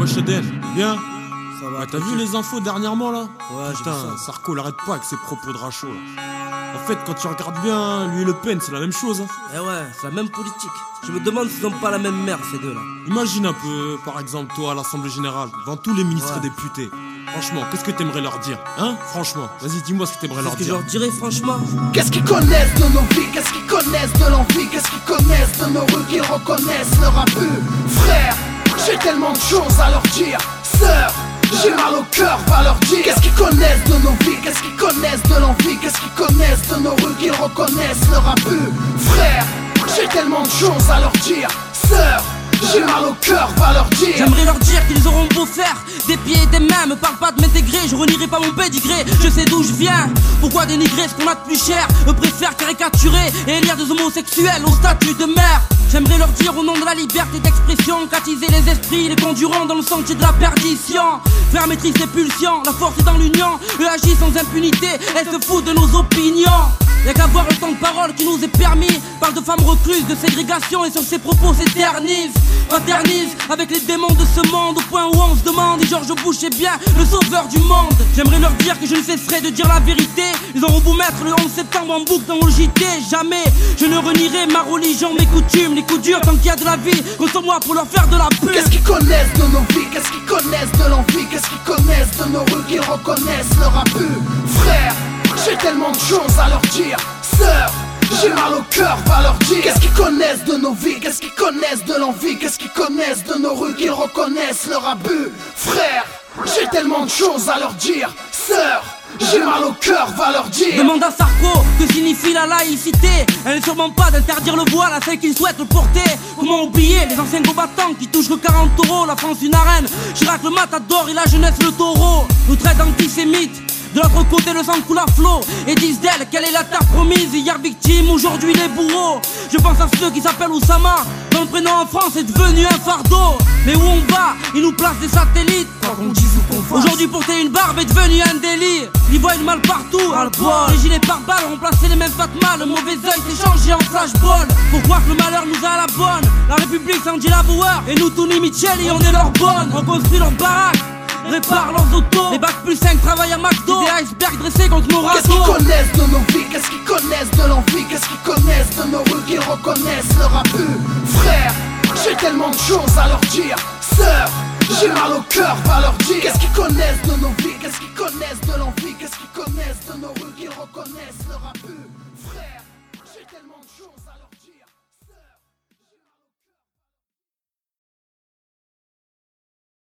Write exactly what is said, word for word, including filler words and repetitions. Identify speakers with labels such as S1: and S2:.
S1: Wesh Eden, bien?
S2: Ça va.
S1: Ah, t'as vu les infos dernièrement là?
S2: Ouais,
S1: putain,
S2: j'ai vu ça.
S1: Sarko l'arrête pas avec ses propos de rachot là. En fait, quand tu regardes bien, lui et Le Pen, c'est la même chose. Hein.
S2: Eh ouais, c'est la même politique. Je me demande s'ils ont pas la même mère, ces deux-là.
S1: Imagine un peu, par exemple, toi à l'Assemblée Générale, devant tous les ministres
S2: Ouais.
S1: et députés. Franchement, qu'est-ce que t'aimerais leur dire? Hein? Franchement, vas-y, dis-moi ce que t'aimerais leur
S2: Qu'est-ce que je
S1: dire.
S2: leur dirais, franchement?
S3: Qu'est-ce qu'ils connaissent de nos vies? Qu'est-ce qu'ils connaissent de l'envie? Qu'est-ce qu'ils connaissent de nos rues? Qu'ils reconnaissent leur abus? Frère, j'ai tellement de choses à leur dire. Sœur, j'ai mal au cœur, va leur dire. Qu'est-ce qu'ils connaissent de nos vies? Qu'est-ce qu'ils connaissent de l'envie? Qu'est-ce qu'ils connaissent de nos rues? Qu'ils reconnaissent leur abus? Frère, j'ai tellement de choses à leur dire. Sœur, j'ai mal au cœur, va leur dire.
S2: J'aimerais leur dire qu'ils auront beau faire des pieds et des mains, me parle pas de m'intégrer, je renierai pas mon pédigré. Je sais d'où je viens, pourquoi dénigrer ce qu'on a de plus cher? Me préfère caricaturer et élire des homosexuels au statut de mère. J'aimerais leur dire au nom de la liberté d'expression qu'attiser les esprits, les conduiront dans le sentier de la perdition. Faire maîtrise les pulsions, la force est dans l'union. Eux agissent sans impunité, elles se foutent de nos opinions. Y'a qu'à voir le temps de parole qui nous est permis. Parle de femmes recluses, de ségrégation et sur ses propos s'éternise. Fraternise avec les démons de ce monde, au point où on se demande si George Bush est bien le sauveur du monde. J'aimerais leur dire que je ne cesserai de dire la vérité. Ils auront beau mettre le onze septembre en boucle dans le J T. Jamais je ne renierai ma religion, mes coutumes, les coups durs. Tant qu'il y a de la vie, contre-moi pour leur faire de la pub.
S3: Qu'est-ce qu'ils connaissent de nos vies? Qu'est-ce qu'ils connaissent de l'envie? Qu'est-ce qu'ils connaissent de nos rues? Qu'ils reconnaissent leur abus? Frère, j'ai tellement de choses à leur dire. Sœur, j'ai mal au cœur, va leur dire. Qu'est-ce qu'ils connaissent de nos vies? Qu'est-ce qu'ils connaissent de l'envie? Qu'est-ce qu'ils connaissent de nos rues? Qu'ils reconnaissent leur abus? Frère, j'ai tellement de choses à leur dire. Sœur, j'ai mal au cœur, va leur dire.
S2: Demande à Sarko que signifie la laïcité. Elle n'est sûrement pas d'interdire le voile à celle qui souhaite le porter. Comment oublier les anciens combattants qui touchent que quarante euros? La France une arène, Chirac le matador et la jeunesse le taureau. Nous traite d'antisémites. De l'autre côté le sang coule à flot et disent d'elle qu'elle est la terre promise. Hier victime, aujourd'hui les bourreaux. Je pense à ceux qui s'appellent Oussama, dont le prénom en France est devenu un fardeau. Mais où on va, ils nous placent des satellites. Aujourd'hui porter une barbe est devenu un délit. Ils voient le mal partout, les gilets pare-balles ont remplacé les mêmes Fatma. Le mauvais oeil s'est changé en flashball. Pourquoi que le malheur nous a à la bonne? La République c'est Angela Bauer et nous Tony Micheli on est leur bonne. On construit leurs baraques, répare leurs autos. Les bacs plus cinq travaillent à McDo. Des icebergs dressés contre nos
S3: Qu'est-ce qu'ils
S2: râteaux.
S3: connaissent de nos vies? Qu'est-ce qu'ils connaissent de l'envie? Qu'est-ce qu'ils connaissent de nos rues? Qu'ils reconnaissent leur abus? Frère, j'ai tellement de choses à leur dire. Sœur, j'ai mal au cœur, va leur dire. Qu'est-ce qu'ils connaissent de nos vies? Qu'est-ce qu'ils connaissent de l'envie? Qu'est-ce qu'ils connaissent de nos rues?